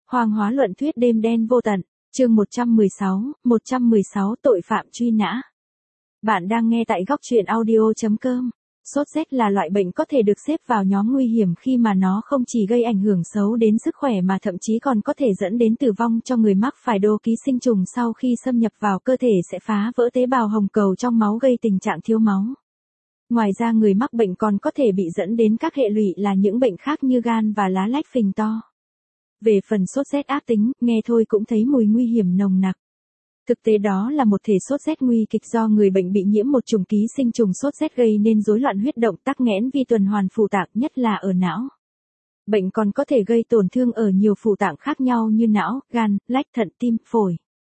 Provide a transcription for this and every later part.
Hoang hóa luận thuyết đêm đen vô tận, chương 116 tội phạm truy nã. Bạn đang nghe tại góc truyện audio.com. Sốt rét là loại bệnh có thể được xếp vào nhóm nguy hiểm khi mà nó không chỉ gây ảnh hưởng xấu đến sức khỏe mà thậm chí còn có thể dẫn đến tử vong cho người mắc phải. Đô ký sinh trùng sau khi xâm nhập vào cơ thể sẽ phá vỡ tế bào hồng cầu trong máu gây tình trạng thiếu máu. Ngoài ra người mắc bệnh còn có thể bị dẫn đến các hệ lụy là những bệnh khác như gan và lá lách phình to. Về phần sốt rét ác tính, nghe thôi cũng thấy mùi nguy hiểm nồng nặc. Thực tế đó là một thể sốt rét nguy kịch do người bệnh bị nhiễm một chủng ký sinh trùng sốt rét gây nên rối loạn huyết động, tắc nghẽn vi tuần hoàn phủ tạng, nhất là ở não. Bệnh còn có thể gây tổn thương ở nhiều phủ tạng khác nhau như não, gan, lách, thận, tim, phổi.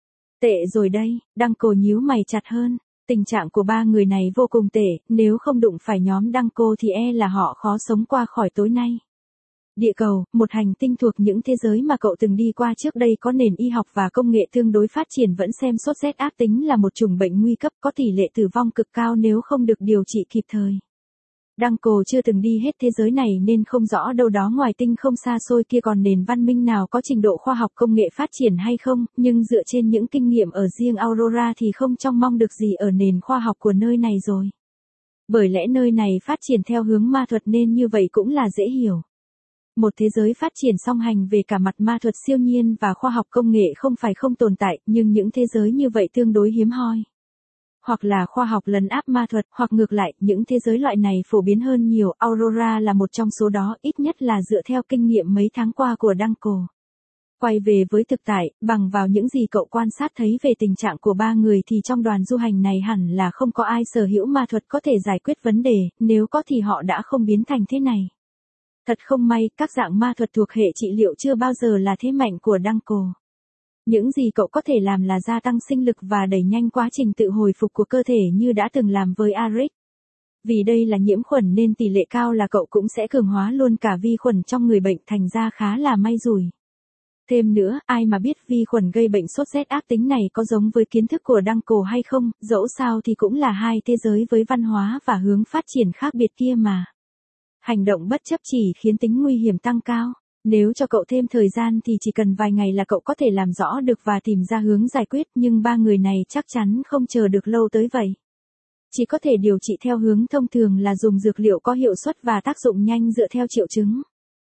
Tệ rồi đây, Đăng-cô nhíu mày chặt hơn. Tình trạng của ba người này vô cùng tệ, nếu không đụng phải nhóm Đăng-cô thì e là họ khó sống qua khỏi tối nay. Địa cầu, một hành tinh thuộc những thế giới mà cậu từng đi qua trước đây có nền y học và công nghệ tương đối phát triển vẫn xem sốt rét ác tính là một chủng bệnh nguy cấp có tỷ lệ tử vong cực cao nếu không được điều trị kịp thời. Đăng-cô chưa từng đi hết thế giới này nên không rõ đâu đó ngoài tinh không xa xôi kia còn nền văn minh nào có trình độ khoa học công nghệ phát triển hay không, nhưng dựa trên những kinh nghiệm ở riêng Aurora thì không trông mong được gì ở nền khoa học của nơi này rồi. Bởi lẽ nơi này phát triển theo hướng ma thuật nên như vậy cũng là dễ hiểu. Một thế giới phát triển song hành về cả mặt ma thuật siêu nhiên và khoa học công nghệ không phải không tồn tại, nhưng những thế giới như vậy tương đối hiếm hoi. Hoặc là khoa học lấn áp ma thuật, hoặc ngược lại, những thế giới loại này phổ biến hơn nhiều. Aurora là một trong số đó, ít nhất là dựa theo kinh nghiệm mấy tháng qua của Đăng-cô. Quay về với thực tại, bằng vào những gì cậu quan sát thấy về tình trạng của ba người thì trong đoàn du hành này hẳn là không có ai sở hữu ma thuật có thể giải quyết vấn đề, nếu có thì họ đã không biến thành thế này. Thật không may, các dạng ma thuật thuộc hệ trị liệu chưa bao giờ là thế mạnh của Đăng-cô. Những gì cậu có thể làm là gia tăng sinh lực và đẩy nhanh quá trình tự hồi phục của cơ thể như đã từng làm với Arik. Vì đây là nhiễm khuẩn nên tỷ lệ cao là cậu cũng sẽ cường hóa luôn cả vi khuẩn trong người bệnh, thành ra khá là may rủi. Thêm nữa, ai mà biết vi khuẩn gây bệnh sốt rét ác tính này có giống với kiến thức của Đăng-cô hay không, dẫu sao thì cũng là hai thế giới với văn hóa và hướng phát triển khác biệt kia mà. Hành động bất chấp chỉ khiến tính nguy hiểm tăng cao. Nếu cho cậu thêm thời gian thì chỉ cần vài ngày là cậu có thể làm rõ được và tìm ra hướng giải quyết, nhưng ba người này chắc chắn không chờ được lâu tới vậy. Chỉ có thể điều trị theo hướng thông thường là dùng dược liệu có hiệu suất và tác dụng nhanh dựa theo triệu chứng.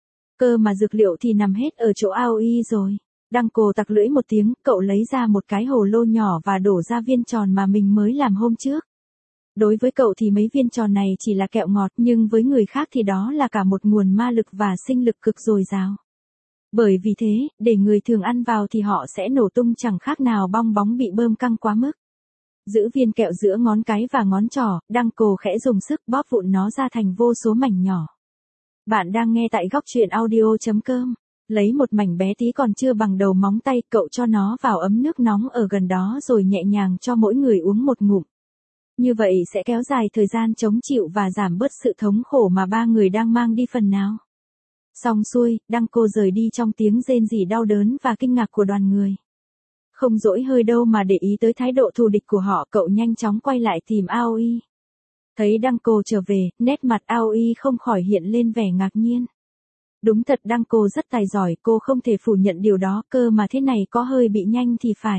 Cơ mà dược liệu thì nằm hết ở chỗ AOE rồi. Đăng-cô tặc lưỡi một tiếng, cậu lấy ra một cái hồ lô nhỏ và đổ ra viên tròn mà mình mới làm hôm trước. Đối với cậu thì mấy viên tròn này chỉ là kẹo ngọt, nhưng với người khác thì đó là cả một nguồn ma lực và sinh lực cực dồi dào. Bởi vì thế, để người thường ăn vào thì họ sẽ nổ tung chẳng khác nào bong bóng bị bơm căng quá mức. Giữ viên kẹo giữa ngón cái và ngón trỏ, Đăng-cô khẽ dùng sức bóp vụn nó ra thành vô số mảnh nhỏ. Bạn đang nghe tại góc truyện audio.com. Lấy một mảnh bé tí còn chưa bằng đầu móng tay, cậu cho nó vào ấm nước nóng ở gần đó rồi nhẹ nhàng cho mỗi người uống một ngụm. Như vậy sẽ kéo dài thời gian chống chịu và giảm bớt sự thống khổ mà ba người đang mang đi phần nào. Xong xuôi, Đăng-cô rời đi trong tiếng rên rỉ đau đớn và kinh ngạc của đoàn người. Không dỗi hơi đâu mà để ý tới thái độ thù địch của họ, cậu nhanh chóng quay lại tìm Aoi. Thấy Đăng-cô trở về, nét mặt Aoi không khỏi hiện lên vẻ ngạc nhiên. Đúng thật Đăng-cô rất tài giỏi, cô không thể phủ nhận điều đó, cơ mà thế này có hơi bị nhanh thì phải.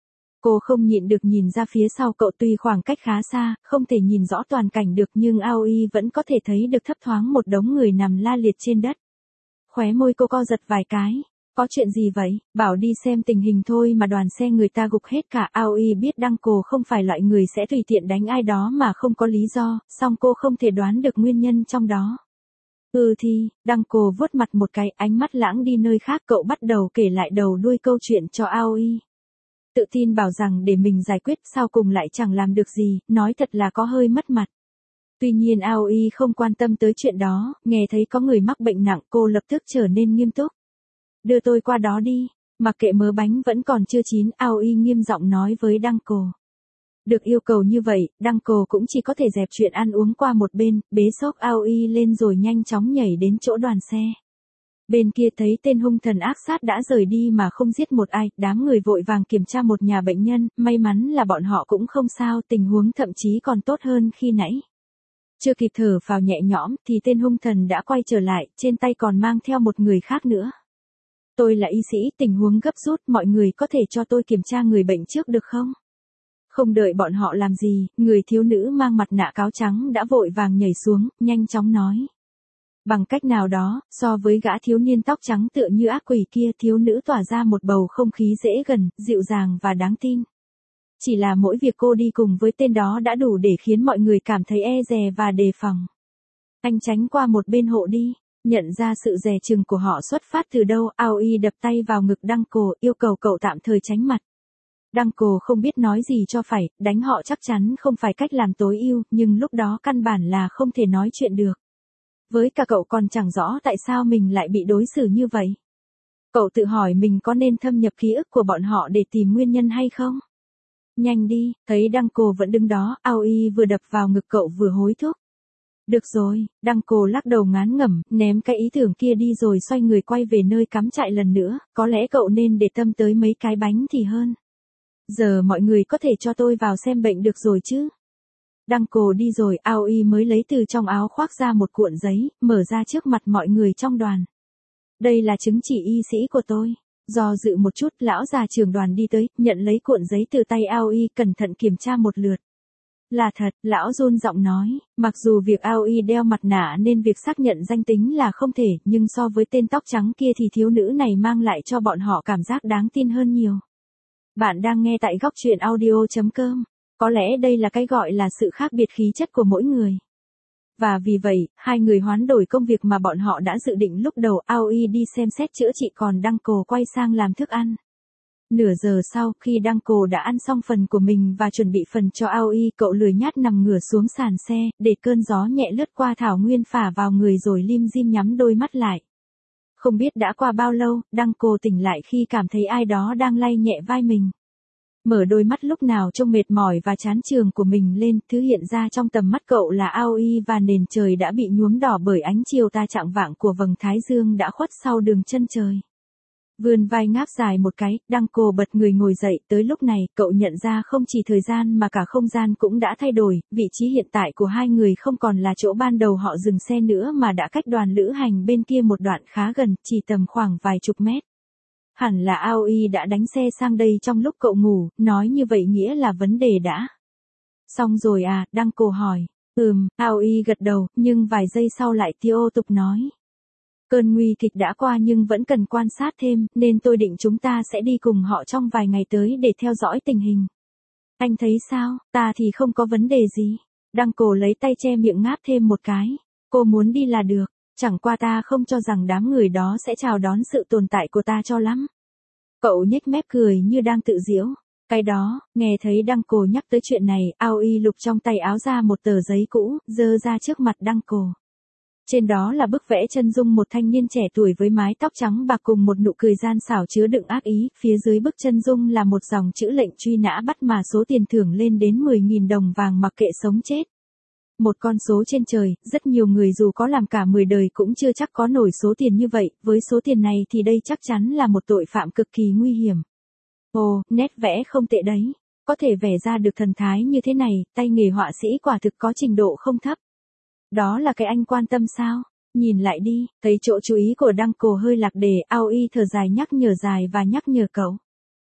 Cô không nhịn được nhìn ra phía sau cậu, tuy khoảng cách khá xa, không thể nhìn rõ toàn cảnh được nhưng Aoi vẫn có thể thấy được thấp thoáng một đống người nằm la liệt trên đất. Khóe môi cô co giật vài cái. Có chuyện gì vậy? Bảo đi xem tình hình thôi mà đoàn xe người ta gục hết cả. Aoi biết Đăng-cô không phải loại người sẽ tùy tiện đánh ai đó mà không có lý do, song cô không thể đoán được nguyên nhân trong đó. Thì, Đăng-cô vuốt mặt một cái, ánh mắt lãng đi nơi khác, cậu bắt đầu kể lại đầu đuôi câu chuyện cho Aoi. Tự tin bảo rằng để mình giải quyết, sau cùng lại chẳng làm được gì, nói thật là có hơi mất mặt. Tuy nhiên Aoi không quan tâm tới chuyện đó, nghe thấy có người mắc bệnh nặng cô lập tức trở nên nghiêm túc. Đưa tôi qua đó đi, mặc kệ mớ bánh vẫn còn chưa chín, Aoi nghiêm giọng nói với Đăng-cô. Được yêu cầu như vậy, Đăng-cô cũng chỉ có thể dẹp chuyện ăn uống qua một bên, bế xốc Aoi lên rồi nhanh chóng nhảy đến chỗ đoàn xe. Bên kia thấy tên hung thần ác sát đã rời đi mà không giết một ai, đám người vội vàng kiểm tra một nhà bệnh nhân, may mắn là bọn họ cũng không sao, tình huống thậm chí còn tốt hơn khi nãy. Chưa kịp thở phào nhẹ nhõm thì tên hung thần đã quay trở lại, trên tay còn mang theo một người khác nữa. Tôi là y sĩ, tình huống gấp rút, mọi người có thể cho tôi kiểm tra người bệnh trước được không? Không đợi bọn họ làm gì, người thiếu nữ mang mặt nạ cáo trắng đã vội vàng nhảy xuống, nhanh chóng nói. Bằng cách nào đó, so với gã thiếu niên tóc trắng tựa như ác quỷ kia, thiếu nữ tỏa ra một bầu không khí dễ gần, dịu dàng và đáng tin. Chỉ là mỗi việc cô đi cùng với tên đó đã đủ để khiến mọi người cảm thấy e dè và đề phòng. Anh tránh qua một bên hộ đi. Nhận ra sự dè chừng của họ xuất phát từ đâu, Aoi đập tay vào ngực Danko, yêu cầu cậu tạm thời tránh mặt. Danko không biết nói gì cho phải, đánh họ chắc chắn không phải cách làm tối ưu, nhưng lúc đó căn bản là không thể nói chuyện được. Với cả cậu còn chẳng rõ tại sao mình lại bị đối xử như vậy. Cậu tự hỏi mình có nên thâm nhập ký ức của bọn họ để tìm nguyên nhân hay không? Nhanh đi, thấy Danko vẫn đứng đó, Aoi vừa đập vào ngực cậu vừa hối thúc. Được rồi, Danko lắc đầu ngán ngẩm, ném cái ý tưởng kia đi rồi xoay người quay về nơi cắm trại lần nữa, có lẽ cậu nên để tâm tới mấy cái bánh thì hơn. Giờ mọi người có thể cho tôi vào xem bệnh được rồi chứ? Danko đi rồi, Aoi mới lấy từ trong áo khoác ra một cuộn giấy, mở ra trước mặt mọi người trong đoàn. Đây là chứng chỉ y sĩ của tôi. Do dự một chút, lão già trưởng đoàn đi tới, nhận lấy cuộn giấy từ tay Aoi, cẩn thận kiểm tra một lượt. Là thật, lão run giọng nói, mặc dù việc Aoi đeo mặt nạ nên việc xác nhận danh tính là không thể, nhưng so với tên tóc trắng kia thì thiếu nữ này mang lại cho bọn họ cảm giác đáng tin hơn nhiều. Bạn đang nghe tại góc truyện audio.com. Có lẽ đây là cái gọi là sự khác biệt khí chất của mỗi người. Và vì vậy, hai người hoán đổi công việc mà bọn họ đã dự định lúc đầu, Aoi đi xem xét chữa trị còn Danko quay sang làm thức ăn. Nửa giờ sau, khi Danko đã ăn xong phần của mình và chuẩn bị phần cho Aoi, cậu lười nhác nằm ngửa xuống sàn xe, để cơn gió nhẹ lướt qua thảo nguyên phả vào người rồi lim dim nhắm đôi mắt lại. Không biết đã qua bao lâu, Danko tỉnh lại khi cảm thấy ai đó đang lay nhẹ vai mình. Mở đôi mắt lúc nào trông mệt mỏi và chán chường của mình lên, thứ hiện ra trong tầm mắt cậu là Aoi và nền trời đã bị nhuốm đỏ bởi ánh chiều tà chạng vạng của vầng thái dương đã khuất sau đường chân trời. Vươn vai ngáp dài một cái, Danko bật người ngồi dậy, tới lúc này, cậu nhận ra không chỉ thời gian mà cả không gian cũng đã thay đổi, vị trí hiện tại của hai người không còn là chỗ ban đầu họ dừng xe nữa mà đã cách đoàn lữ hành bên kia một đoạn khá gần, chỉ tầm khoảng vài chục mét. Hẳn là Aoi đã đánh xe sang đây trong lúc cậu ngủ, nói như vậy nghĩa là vấn đề đã xong rồi à, Danko hỏi. Aoi gật đầu, nhưng vài giây sau lại tiếp tục nói. Cơn nguy kịch đã qua nhưng vẫn cần quan sát thêm, nên tôi định chúng ta sẽ đi cùng họ trong vài ngày tới để theo dõi tình hình. Anh thấy sao, ta thì không có vấn đề gì. Danko lấy tay che miệng ngáp thêm một cái. Cô muốn đi là được, chẳng qua ta không cho rằng đám người đó sẽ chào đón sự tồn tại của ta cho lắm. Cậu nhếch mép cười như đang tự giễu. Cái đó, nghe thấy Danko nhắc tới chuyện này, Aoi lục trong tay áo ra một tờ giấy cũ, giơ ra trước mặt Danko. Trên đó là bức vẽ chân dung một thanh niên trẻ tuổi với mái tóc trắng bạc cùng một nụ cười gian xảo chứa đựng ác ý, phía dưới bức chân dung là một dòng chữ lệnh truy nã bắt mà số tiền thưởng lên đến 10.000 đồng vàng mặc kệ sống chết. Một con số trên trời, rất nhiều người dù có làm cả 10 đời cũng chưa chắc có nổi số tiền như vậy, với số tiền này thì đây chắc chắn là một tội phạm cực kỳ nguy hiểm. Ồ, nét vẽ không tệ đấy, có thể vẽ ra được thần thái như thế này, tay nghề họa sĩ quả thực có trình độ không thấp. Đó là cái anh quan tâm sao? Nhìn lại đi, thấy chỗ chú ý của Danko hơi lạc đề, Aoi thở dài và nhắc nhở cậu.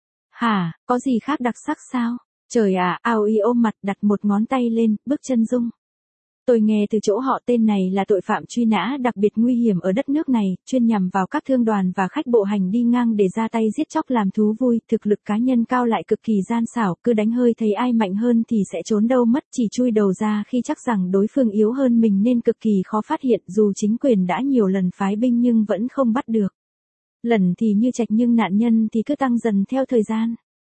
Hả, có gì khác đặc sắc sao? Trời ạ, Aoi ôm mặt đặt một ngón tay lên, bức chân dung. Tôi nghe từ chỗ họ tên này là tội phạm truy nã đặc biệt nguy hiểm ở đất nước này, chuyên nhằm vào các thương đoàn và khách bộ hành đi ngang để ra tay giết chóc làm thú vui, thực lực cá nhân cao lại cực kỳ gian xảo, cứ đánh hơi thấy ai mạnh hơn thì sẽ trốn đâu mất, chỉ chui đầu ra khi chắc rằng đối phương yếu hơn mình nên cực kỳ khó phát hiện, dù chính quyền đã nhiều lần phái binh nhưng vẫn không bắt được. Lần thì như trạch nhưng nạn nhân thì cứ tăng dần theo thời gian.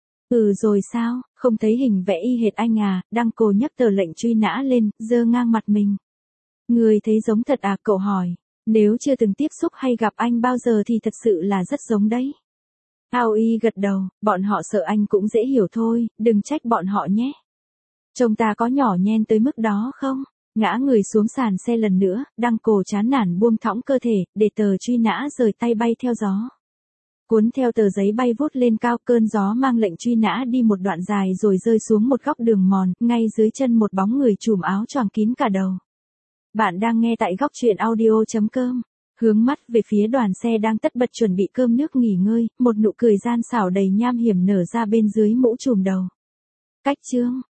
Rồi sao, không thấy hình vẽ y hệt anh à, Danko nhấc tờ lệnh truy nã lên, giơ ngang mặt mình. Người thấy giống thật à, cậu hỏi. Nếu chưa từng tiếp xúc hay gặp anh bao giờ thì thật sự là rất giống đấy. Aoi gật đầu, bọn họ sợ anh cũng dễ hiểu thôi, đừng trách bọn họ nhé. Trông ta có nhỏ nhen tới mức đó không? Ngã người xuống sàn xe lần nữa, Danko chán nản buông thõng cơ thể, để tờ truy nã rời tay bay theo gió. Cuốn theo tờ giấy bay vút lên cao, cơn gió mang lệnh truy nã đi một đoạn dài rồi rơi xuống một góc đường mòn, ngay dưới chân một bóng người trùm áo choàng kín cả đầu. Bạn đang nghe tại góc truyện audio.com. Hướng mắt về phía đoàn xe đang tất bật chuẩn bị cơm nước nghỉ ngơi, một nụ cười gian xảo đầy nham hiểm nở ra bên dưới mũ trùm đầu. Cách chương.